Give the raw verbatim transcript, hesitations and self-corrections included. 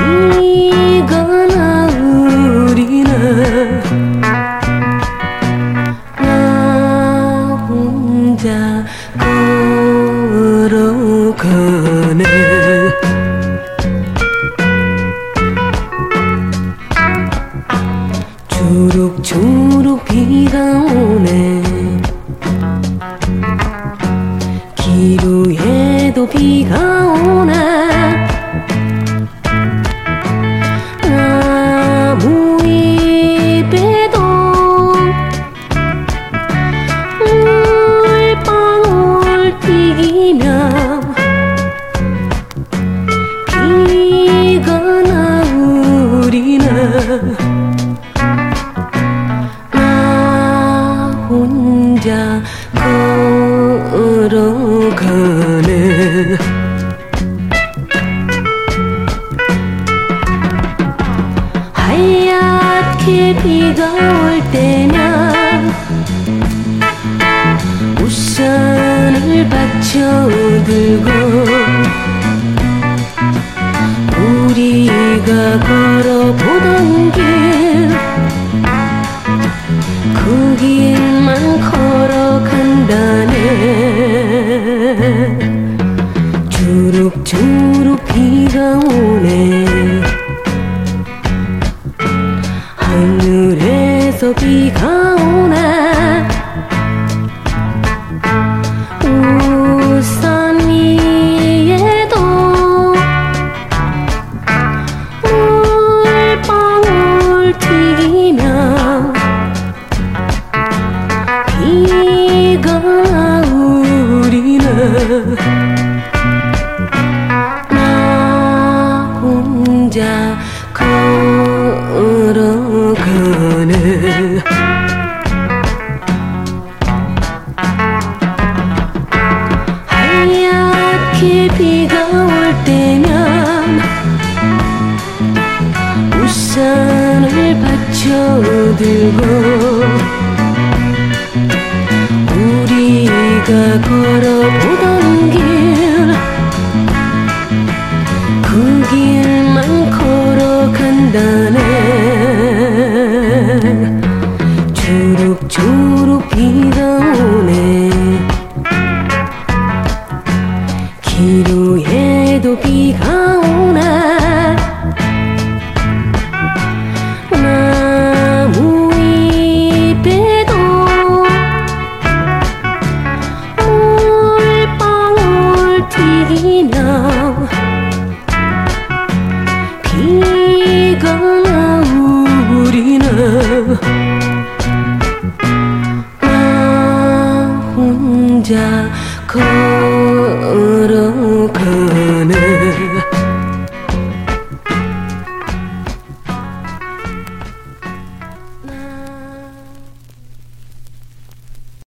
비가 나으리나 나 혼자 걸어가네. 주룩주룩 비가 오네. 기루에도 비가 오네. 나무 잎에도 물방울 튀기며 비가 나으리나 나 혼자 걸어가네. 하얗게 비가 올 때면 우산을 받쳐 들고 우리가 걸어보던 길 그 길만 걸어간다네. 주룩주룩 비가 오네. 하늘에서 비가 오네. 우산 위에도 물방울 튀기며 비가 나으리나 나 혼자 걸어가네. 하얗게 비가 올 때면 우산을 받쳐 들고 우리가 걸어보던 길 그 길만 걸어간다네. 주룩주룩 비가 오네. 기루에도 비가 오네. 나무 잎에도 물방울 튀기며 비가 나으리나 나 혼자 걸어가